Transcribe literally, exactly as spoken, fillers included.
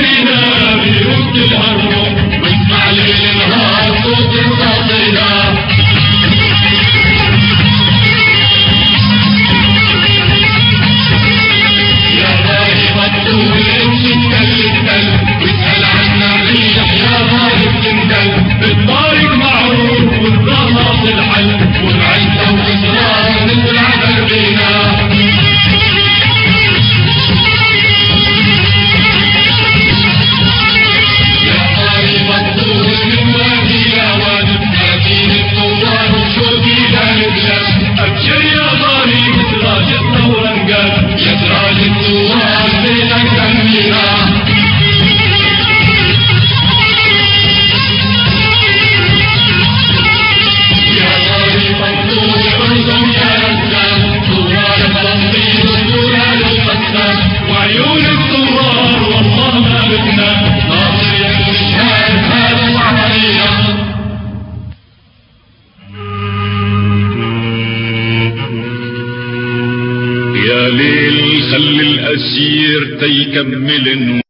فينا بيرد الهرم واسمع ليل نهار صوت الصاصينا. يا غايب الطول امشي اتكل اتكل واسأل عنا ريح يا غايب تندل بالطريق معروف والرصاص الحل والعزة والإصرار نزرع دربينا. أبشر يا ضاري بسراج الثورة انقل يا سراج الثوار بينك تنمينا. يا ضاري مطلوب عندهم يا رزاق ثوار فلسطين وثوار المقدس وعيون الثوار والله ما بدنا ناصر يا الشهاد هذا العملية. يا ليل خلي الأسير تيكمل